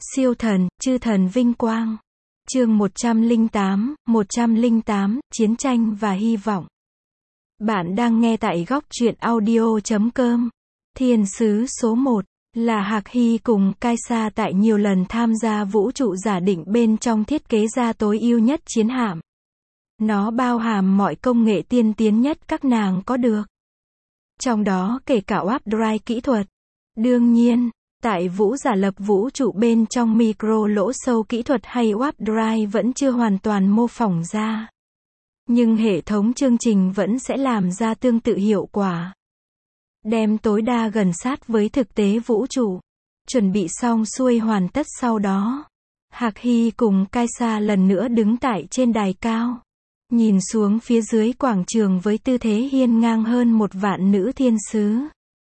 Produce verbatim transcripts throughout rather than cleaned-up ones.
Siêu thần, chư thần vinh quang. Chương một trăm lẻ tám, một trăm lẻ tám, Chiến tranh và hy vọng. Bạn đang nghe tại góc truyện audio chấm com. Thiên sứ số một là Hạc Hy cùng Kaisa tại nhiều lần tham gia vũ trụ giả định bên trong thiết kế ra tối ưu nhất chiến hạm. Nó bao hàm mọi công nghệ tiên tiến nhất các nàng có được. Trong đó kể cả warp drive kỹ thuật. Đương nhiên, tại vũ giả lập vũ trụ bên trong micro lỗ sâu kỹ thuật hay warp drive vẫn chưa hoàn toàn mô phỏng ra. Nhưng hệ thống chương trình vẫn sẽ làm ra tương tự hiệu quả. Đem tối đa gần sát với thực tế vũ trụ. Chuẩn bị xong xuôi hoàn tất sau đó. Hạc Hy cùng Kaisa lần nữa đứng tại trên đài cao. Nhìn xuống phía dưới quảng trường với tư thế hiên ngang hơn một vạn nữ thiên sứ.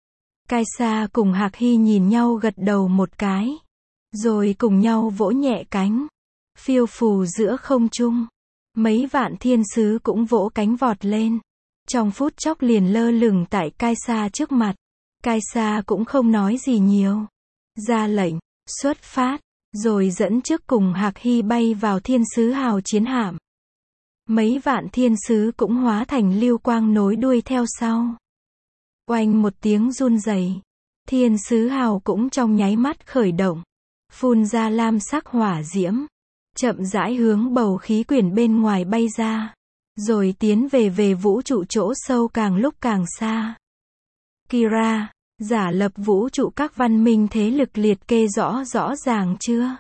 Kaisa cùng Hạc Hy nhìn nhau gật đầu một cái. Rồi cùng nhau vỗ nhẹ cánh. Phiêu phù giữa không trung. Mấy vạn thiên sứ cũng vỗ cánh vọt lên. Trong phút chốc liền lơ lửng tại Kaisa trước mặt. Kaisa cũng không nói gì nhiều. Ra lệnh, xuất phát, rồi dẫn trước cùng Hạc Hy bay vào thiên sứ hào chiến hạm. Mấy vạn thiên sứ cũng hóa thành lưu quang nối đuôi theo sau. Oanh một tiếng run rẩy, thiên sứ hào cũng trong nháy mắt khởi động, phun ra lam sắc hỏa diễm, chậm rãi hướng bầu khí quyển bên ngoài bay ra, rồi tiến về về vũ trụ chỗ sâu càng lúc càng xa. Kira, giả lập vũ trụ các văn minh thế lực liệt kê rõ rõ ràng chưa?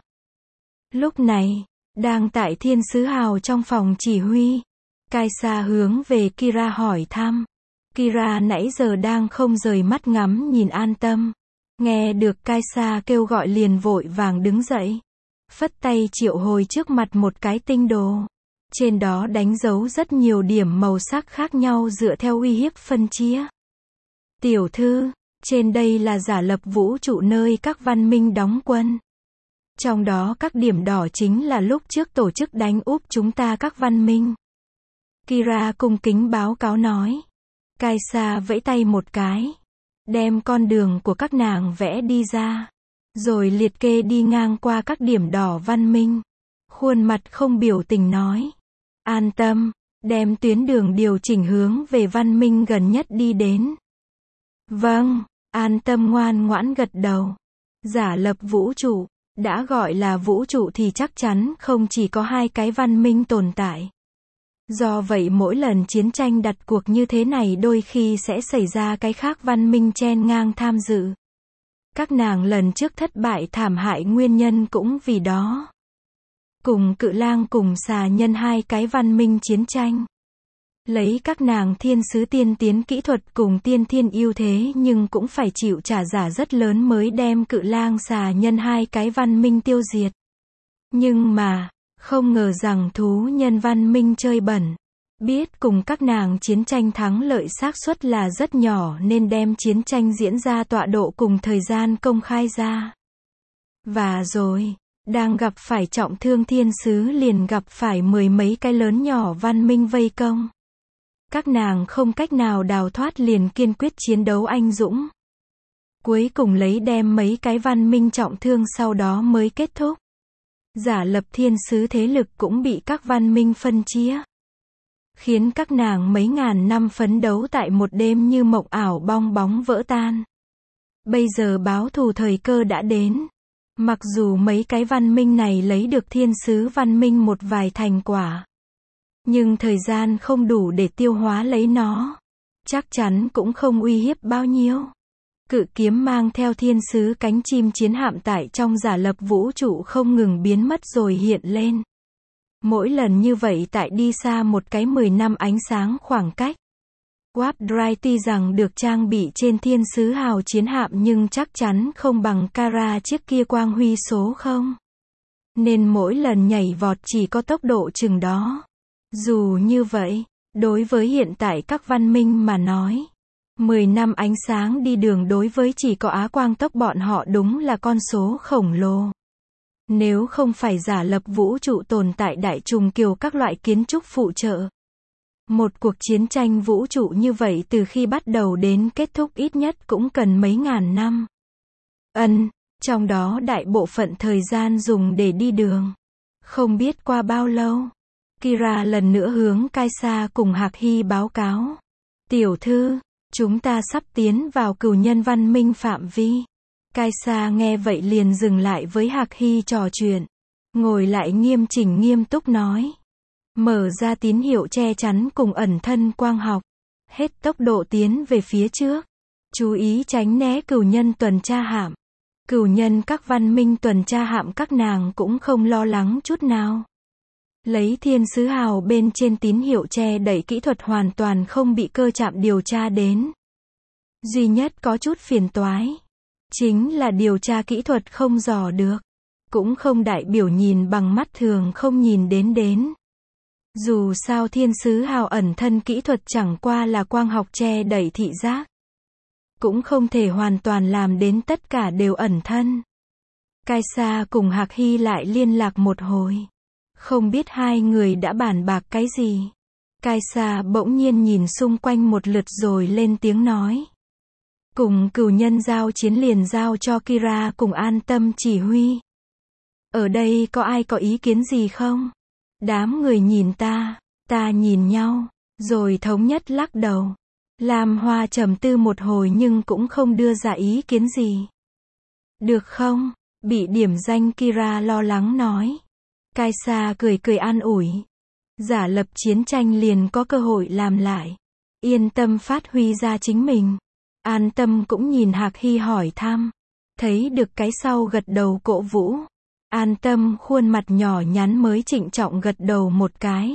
Lúc này, đang tại thiên sứ hào trong phòng chỉ huy, Kaisa hướng về Kira hỏi thăm. Kira nãy giờ đang không rời mắt ngắm nhìn An Tâm. Nghe được Kaisa kêu gọi liền vội vàng đứng dậy. Phất tay triệu hồi trước mặt một cái tinh đồ. Trên đó đánh dấu rất nhiều điểm màu sắc khác nhau dựa theo uy hiếp phân chia. Tiểu thư, trên đây là giả lập vũ trụ nơi các văn minh đóng quân. Trong đó các điểm đỏ chính là lúc trước tổ chức đánh úp chúng ta các văn minh. Kira cung kính báo cáo nói. Kaisa vẫy tay một cái. Đem con đường của các nàng vẽ đi ra. Rồi liệt kê đi ngang qua các điểm đỏ văn minh. Khuôn mặt không biểu tình nói. An tâm, đem tuyến đường điều chỉnh hướng về văn minh gần nhất đi đến. Vâng, An Tâm ngoan ngoãn gật đầu. Giả lập vũ trụ. Đã gọi là vũ trụ thì chắc chắn không chỉ có hai cái văn minh tồn tại. Do vậy mỗi lần chiến tranh đặt cuộc như thế này đôi khi sẽ xảy ra cái khác văn minh chen ngang tham dự. Các nàng lần trước thất bại thảm hại nguyên nhân cũng vì đó. Cùng Cự Lang cùng Xà Nhân hai cái văn minh chiến tranh. Lấy các nàng thiên sứ tiên tiến kỹ thuật cùng tiên thiên ưu thế nhưng cũng phải chịu trả giá rất lớn mới đem Cự Lang Xà Nhân hai cái văn minh tiêu diệt. Nhưng mà, không ngờ rằng thú nhân văn minh chơi bẩn. Biết cùng các nàng chiến tranh thắng lợi xác suất là rất nhỏ nên đem chiến tranh diễn ra tọa độ cùng thời gian công khai ra. Và rồi, đang gặp phải trọng thương thiên sứ liền gặp phải mười mấy cái lớn nhỏ văn minh vây công. Các nàng không cách nào đào thoát liền kiên quyết chiến đấu anh dũng. Cuối cùng lấy đem mấy cái văn minh trọng thương sau đó mới kết thúc. Giả lập thiên sứ thế lực cũng bị các văn minh phân chia. Khiến các nàng mấy ngàn năm phấn đấu tại một đêm như mộng ảo bong bóng vỡ tan. Bây giờ báo thù thời cơ đã đến. Mặc dù mấy cái văn minh này lấy được thiên sứ văn minh một vài thành quả. Nhưng thời gian không đủ để tiêu hóa lấy nó. Chắc chắn cũng không uy hiếp bao nhiêu. Cự kiếm mang theo thiên sứ cánh chim chiến hạm tại trong giả lập vũ trụ không ngừng biến mất rồi hiện lên. Mỗi lần như vậy tại đi xa một cái mười năm ánh sáng khoảng cách. Warp Drive tuy rằng được trang bị trên thiên sứ hào chiến hạm nhưng chắc chắn không bằng Kara chiếc kia quang huy số không. Nên mỗi lần nhảy vọt chỉ có tốc độ chừng đó. Dù như vậy, đối với hiện tại các văn minh mà nói, mười năm ánh sáng đi đường đối với chỉ có Á Quang tốc bọn họ đúng là con số khổng lồ. Nếu không phải giả lập vũ trụ tồn tại đại trùng kiều các loại kiến trúc phụ trợ. Một cuộc chiến tranh vũ trụ như vậy từ khi bắt đầu đến kết thúc ít nhất cũng cần mấy ngàn năm. Ân, trong đó đại bộ phận thời gian dùng để đi đường. Không biết qua bao lâu, Kira lần nữa hướng Kaisa cùng Hạc Hy báo cáo. Tiểu thư, chúng ta sắp tiến vào cửu nhân văn minh phạm vi. Kaisa nghe vậy liền dừng lại với Hạc Hy trò chuyện. Ngồi lại nghiêm chỉnh nghiêm túc nói. Mở ra tín hiệu che chắn cùng ẩn thân quang học. Hết tốc độ tiến về phía trước. Chú ý tránh né cửu nhân tuần tra hạm. Cửu nhân các văn minh tuần tra hạm các nàng cũng không lo lắng chút nào. Lấy thiên sứ hào bên trên tín hiệu che đậy kỹ thuật hoàn toàn không bị cơ trạm điều tra đến. Duy nhất có chút phiền toái. Chính là điều tra kỹ thuật không dò được. Cũng không đại biểu nhìn bằng mắt thường không nhìn đến đến. Dù sao thiên sứ hào ẩn thân kỹ thuật chẳng qua là quang học che đậy thị giác. Cũng không thể hoàn toàn làm đến tất cả đều ẩn thân. Kaisa cùng Hạc Hy lại liên lạc một hồi. Không biết hai người đã bàn bạc cái gì. Kaisa bỗng nhiên nhìn xung quanh một lượt rồi lên tiếng nói. Cùng cửu nhân giao chiến liền giao cho Kira cùng an tâm chỉ huy. Ở đây có ai có ý kiến gì không? Đám người nhìn ta, ta nhìn nhau, rồi thống nhất lắc đầu. Lam Hoa trầm tư một hồi nhưng cũng không đưa ra ý kiến gì. Được không? Bị điểm danh Kira lo lắng nói. Kaisa cười cười an ủi. Giả lập chiến tranh liền có cơ hội làm lại. Yên tâm phát huy ra chính mình. An tâm cũng nhìn Hạc Hy hỏi thăm. Thấy được cái sau gật đầu cổ vũ. An tâm khuôn mặt nhỏ nhắn mới trịnh trọng gật đầu một cái.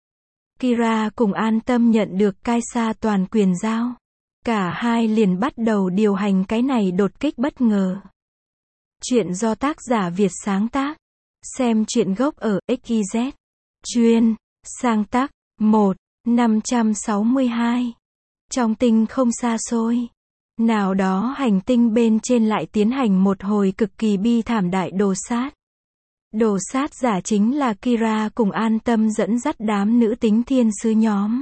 Kira cùng an tâm nhận được Kaisa toàn quyền giao. Cả hai liền bắt đầu điều hành cái này đột kích bất ngờ. Chuyện do tác giả Việt sáng tác. Xem truyện gốc ở ích i zét. Chuyên, sáng tác, một, năm trăm sáu mươi hai. Trong tinh không xa xôi. Nào đó hành tinh bên trên lại tiến hành một hồi cực kỳ bi thảm đại đồ sát. Đồ sát giả chính là Kira cùng an tâm dẫn dắt đám nữ tính thiên sứ nhóm.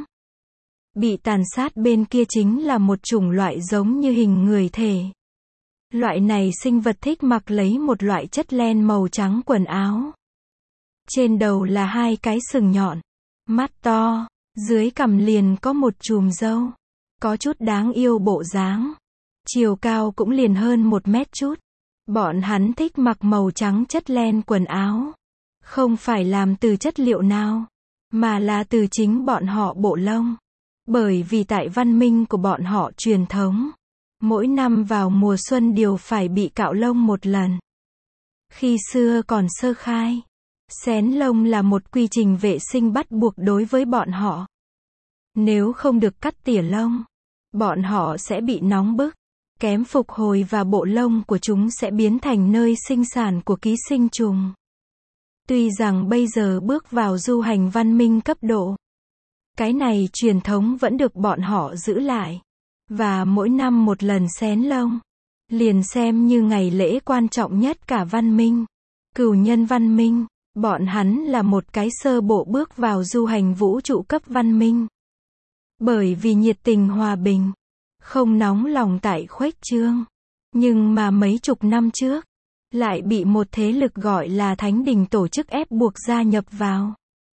Bị tàn sát bên kia chính là một chủng loại giống như hình người thể. Loại này sinh vật thích mặc lấy một loại chất len màu trắng quần áo. Trên đầu là hai cái sừng nhọn, mắt to, dưới cằm liền có một chùm râu. Có chút đáng yêu bộ dáng. Chiều cao cũng liền hơn một mét chút. Bọn hắn thích mặc màu trắng chất len quần áo. Không phải làm từ chất liệu nào, mà là từ chính bọn họ bộ lông. Bởi vì tại văn minh của bọn họ truyền thống, mỗi năm vào mùa xuân đều phải bị cạo lông một lần. Khi xưa còn sơ khai, xén lông là một quy trình vệ sinh bắt buộc đối với bọn họ. Nếu không được cắt tỉa lông, bọn họ sẽ bị nóng bức, kém phục hồi và bộ lông của chúng sẽ biến thành nơi sinh sản của ký sinh trùng. Tuy rằng bây giờ bước vào du hành văn minh cấp độ, cái này truyền thống vẫn được bọn họ giữ lại. Và mỗi năm một lần xén lông, liền xem như ngày lễ quan trọng nhất cả văn minh. Cửu nhân văn minh, bọn hắn là một cái sơ bộ bước vào du hành vũ trụ cấp văn minh. Bởi vì nhiệt tình hòa bình, không nóng lòng tại khuếch trương. Nhưng mà mấy chục năm trước, lại bị một thế lực gọi là Thánh Đình tổ chức ép buộc gia nhập vào.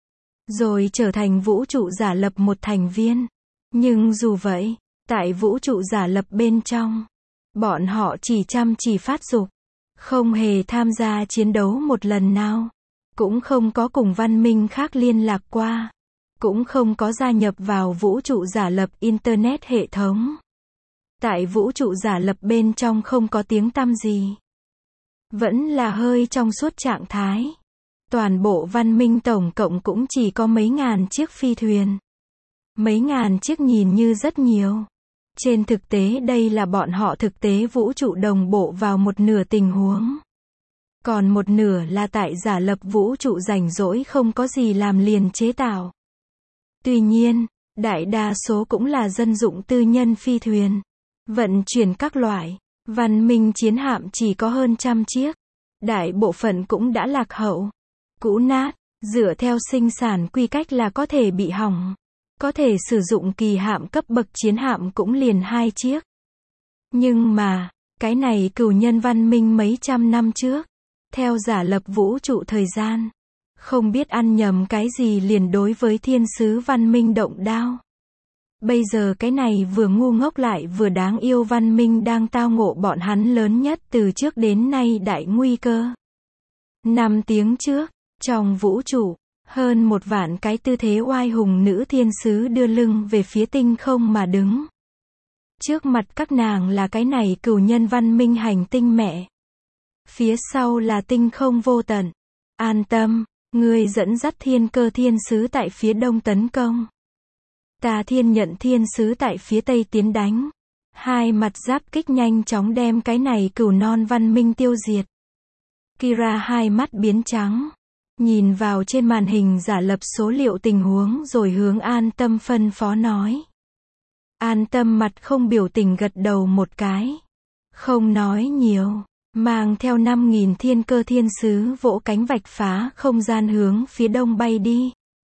Rồi trở thành vũ trụ giả lập một thành viên. Nhưng dù vậy, tại vũ trụ giả lập bên trong, bọn họ chỉ chăm chỉ phát dục, không hề tham gia chiến đấu một lần nào, cũng không có cùng văn minh khác liên lạc qua, cũng không có gia nhập vào vũ trụ giả lập Internet hệ thống. Tại vũ trụ giả lập bên trong không có tiếng tăm gì. Vẫn là hơi trong suốt trạng thái. Toàn bộ văn minh tổng cộng cũng chỉ có mấy ngàn chiếc phi thuyền. Mấy ngàn chiếc nhìn như rất nhiều. Trên thực tế đây là bọn họ thực tế vũ trụ đồng bộ vào một nửa tình huống. Còn một nửa là tại giả lập vũ trụ rảnh rỗi không có gì làm liền chế tạo. Tuy nhiên, đại đa số cũng là dân dụng tư nhân phi thuyền. Vận chuyển các loại. Văn minh chiến hạm chỉ có hơn trăm chiếc. Đại bộ phận cũng đã lạc hậu, cũ nát, dựa theo sinh sản quy cách là có thể bị hỏng. Có thể sử dụng kỳ hạm cấp bậc chiến hạm cũng liền hai chiếc. Nhưng mà, Cái này cửu nhân văn minh mấy trăm năm trước, theo giả lập vũ trụ thời gian, không biết ăn nhầm cái gì liền đối với thiên sứ văn minh động đao. Bây giờ cái này vừa ngu ngốc lại vừa đáng yêu văn minh đang tao ngộ bọn hắn lớn nhất từ trước đến nay đại nguy cơ. Năm tiếng trước, trong vũ trụ, hơn một vạn cái tư thế oai hùng nữ thiên sứ đưa lưng về phía tinh không mà đứng. Trước mặt các nàng là cái này cửu nhân văn minh hành tinh mẹ. Phía sau là tinh không vô tận. An tâm, ngươi dẫn dắt thiên cơ thiên sứ tại phía đông tấn công. Ta thiên nhận thiên sứ tại phía tây tiến đánh. Hai mặt giáp kích nhanh chóng đem cái này cửu non văn minh tiêu diệt. Kira hai mắt biến trắng. Nhìn vào trên màn hình giả lập số liệu tình huống rồi hướng An Tâm phân phó nói. An Tâm mặt không biểu tình gật đầu một cái. Không nói nhiều. Mang theo năm nghìn thiên cơ thiên sứ vỗ cánh vạch phá không gian hướng phía đông bay đi.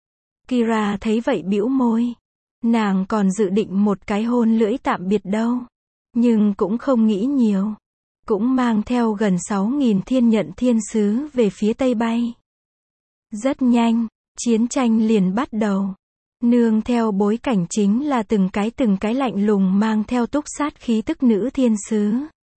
Kira thấy vậy bĩu môi. Nàng còn dự định một cái hôn lưỡi tạm biệt đâu. Nhưng cũng không nghĩ nhiều. Cũng mang theo gần sáu nghìn thiên nhận thiên sứ về phía tây bay. Rất nhanh, chiến tranh liền bắt đầu. Nương theo bối cảnh chính là từng cái từng cái lạnh lùng mang theo túc sát khí tức nữ thiên sứ.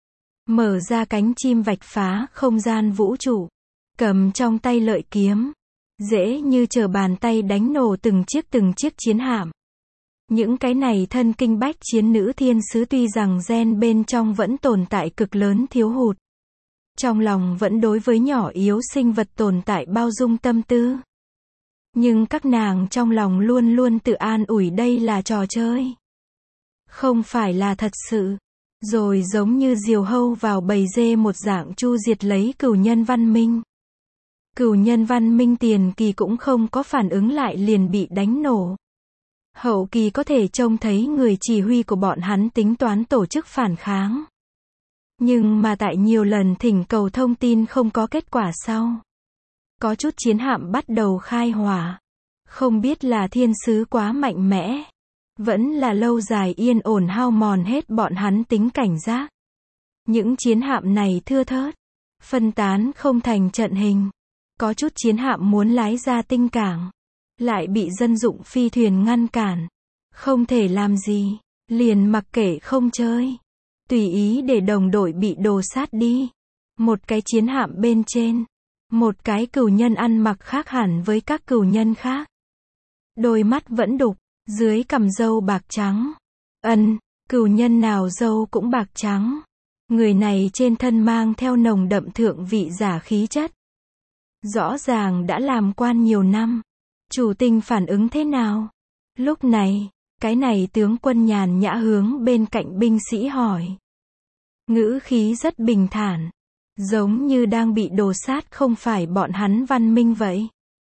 Mở ra cánh chim vạch phá không gian vũ trụ. Cầm trong tay lợi kiếm. Dễ như trở bàn tay đánh nổ từng chiếc từng chiếc chiến hạm. Những cái này thân kinh bách chiến nữ thiên sứ tuy rằng gen bên trong vẫn tồn tại cực lớn thiếu hụt. Trong lòng vẫn đối với nhỏ yếu sinh vật tồn tại bao dung tâm tư. Nhưng các nàng trong lòng luôn luôn tự an ủi đây là trò chơi. Không phải là thật sự. Rồi giống như diều hâu vào bầy dê một dạng chu diệt lấy cửu nhân văn minh. Cửu nhân văn minh tiền kỳ cũng không có phản ứng lại liền bị đánh nổ. Hậu kỳ có thể trông thấy người chỉ huy của bọn hắn tính toán tổ chức phản kháng. Nhưng mà tại nhiều lần thỉnh cầu thông tin không có kết quả sau. Có chút chiến hạm bắt đầu khai hỏa. Không biết là thiên sứ quá mạnh mẽ. Vẫn là lâu dài yên ổn hao mòn hết bọn hắn tính cảnh giác. Những chiến hạm này thưa thớt. Phân tán không thành trận hình. Có chút chiến hạm muốn lái ra tinh cảng. Lại bị dân dụng phi thuyền ngăn cản. Không thể làm gì. Liền mặc kệ không chơi. Tùy ý để đồng đội bị đồ sát đi. Một cái chiến hạm bên trên. Một cái cửu nhân ăn mặc khác hẳn với các cửu nhân khác. Đôi mắt vẫn đục. Dưới cằm râu bạc trắng. Ân, cửu nhân nào râu cũng bạc trắng. Người này trên thân mang theo nồng đậm thượng vị giả khí chất. Rõ ràng đã làm quan nhiều năm. Chủ tinh phản ứng thế nào? Lúc này, cái này tướng quân nhàn nhã hướng bên cạnh binh sĩ hỏi. Ngữ khí rất bình thản. Giống như đang bị đồ sát không phải bọn hắn văn minh vậy.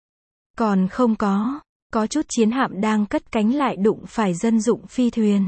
Còn không có. Có chút chiến hạm đang cất cánh lại đụng phải dân dụng phi thuyền.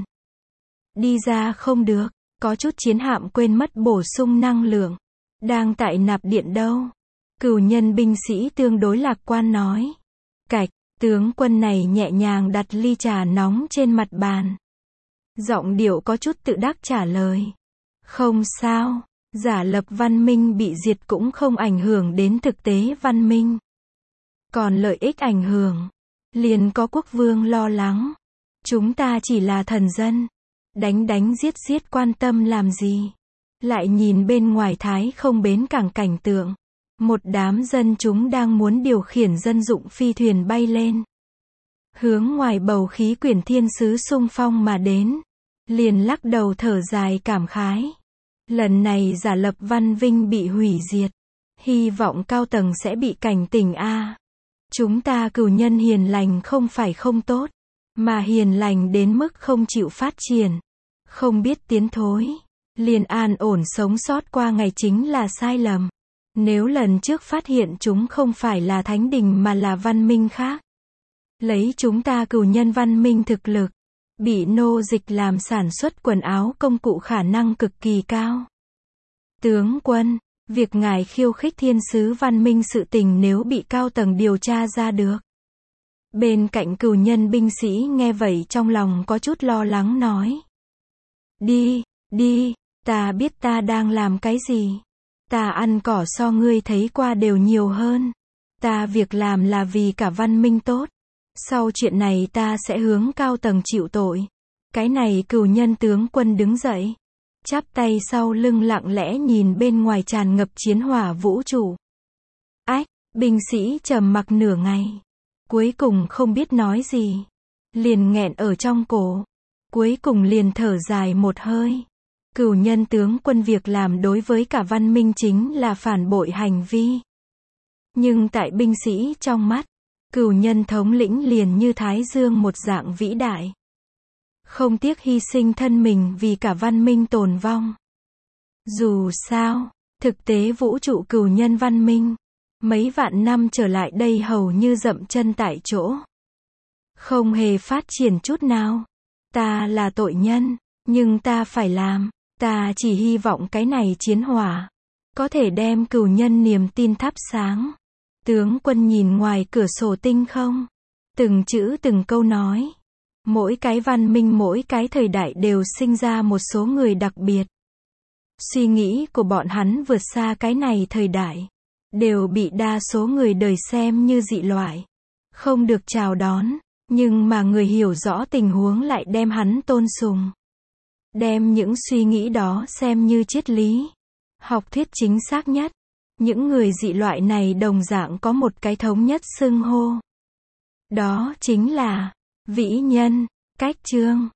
Đi ra không được. Có chút chiến hạm quên mất bổ sung năng lượng. Đang tại nạp điện đâu. Cửu nhân binh sĩ tương đối lạc quan nói. Cạch, tướng quân này nhẹ nhàng đặt ly trà nóng trên mặt bàn. Giọng điệu có chút tự đắc trả lời. Không sao, giả lập văn minh bị diệt cũng không ảnh hưởng đến thực tế văn minh. Còn lợi ích ảnh hưởng, liền có quốc vương lo lắng. Chúng ta chỉ là thần dân. Đánh đánh giết giết quan tâm làm gì. Lại nhìn bên ngoài thái không bến cảng cảnh tượng. Một đám dân chúng đang muốn điều khiển dân dụng phi thuyền bay lên. Hướng ngoài bầu khí quyển thiên sứ xung phong mà đến. Liền lắc đầu thở dài cảm khái. Lần này giả lập văn vinh bị hủy diệt. Hy vọng cao tầng sẽ bị cảnh tỉnh a. Chúng ta cửu nhân hiền lành không phải không tốt. Mà hiền lành đến mức không chịu phát triển. Không biết tiến thối. Liền an ổn sống sót qua ngày chính là sai lầm. Nếu lần trước phát hiện chúng không phải là thánh đình mà là văn minh khác. Lấy chúng ta cửu nhân văn minh thực lực. Bị nô dịch làm sản xuất quần áo công cụ khả năng cực kỳ cao. Tướng quân, việc ngài khiêu khích thiên sứ văn minh sự tình nếu bị cao tầng điều tra ra được. Bên cạnh cửu nhân binh sĩ nghe vậy trong lòng có chút lo lắng nói. Đi, đi, Ta biết ta đang làm cái gì. Ta ăn cỏ so ngươi thấy qua đều nhiều hơn. Ta việc làm là vì cả văn minh tốt. Sau chuyện này ta sẽ hướng cao tầng chịu tội. Cái này cửu nhân tướng quân đứng dậy. Chắp tay sau lưng lặng lẽ nhìn bên ngoài tràn ngập chiến hỏa vũ trụ. Ách, binh sĩ trầm mặc nửa ngày. Cuối cùng không biết nói gì. Liền nghẹn ở trong cổ. Cuối cùng liền thở dài một hơi. Cửu nhân tướng quân việc làm đối với cả văn minh chính là phản bội hành vi. Nhưng tại binh sĩ trong mắt, cửu nhân thống lĩnh liền như Thái Dương một dạng vĩ đại. Không tiếc hy sinh thân mình vì cả văn minh tồn vong. Dù sao, thực tế vũ trụ cửu nhân văn minh, mấy vạn năm trở lại đây hầu như dậm chân tại chỗ. Không hề phát triển chút nào. Ta là tội nhân, nhưng ta phải làm. Ta chỉ hy vọng cái này chiến hỏa có thể đem cửu nhân niềm tin thắp sáng. Tướng quân nhìn ngoài cửa sổ tinh không. Từng chữ từng câu nói. Mỗi cái văn minh mỗi cái thời đại đều sinh ra một số người đặc biệt. Suy nghĩ của bọn hắn vượt xa cái này thời đại. Đều bị đa số người đời xem như dị loại. Không được chào đón. Nhưng mà người hiểu rõ tình huống lại đem hắn tôn sùng. Đem những suy nghĩ đó xem như triết lý. Học thuyết chính xác nhất. Những người dị loại này đồng dạng có một cái thống nhất xưng hô. Đó chính là vĩ nhân. Cách chương